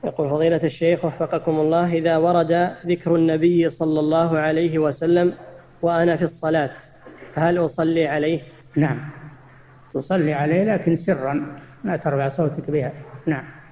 يقول فضيلة الشيخ وفقكم الله: إذا ورد ذكر النبي صلى الله عليه وسلم وأنا في الصلاة فهل أصلي عليه؟ نعم، تصلي عليه لكن سرا، لا ترفع صوتك بها. نعم.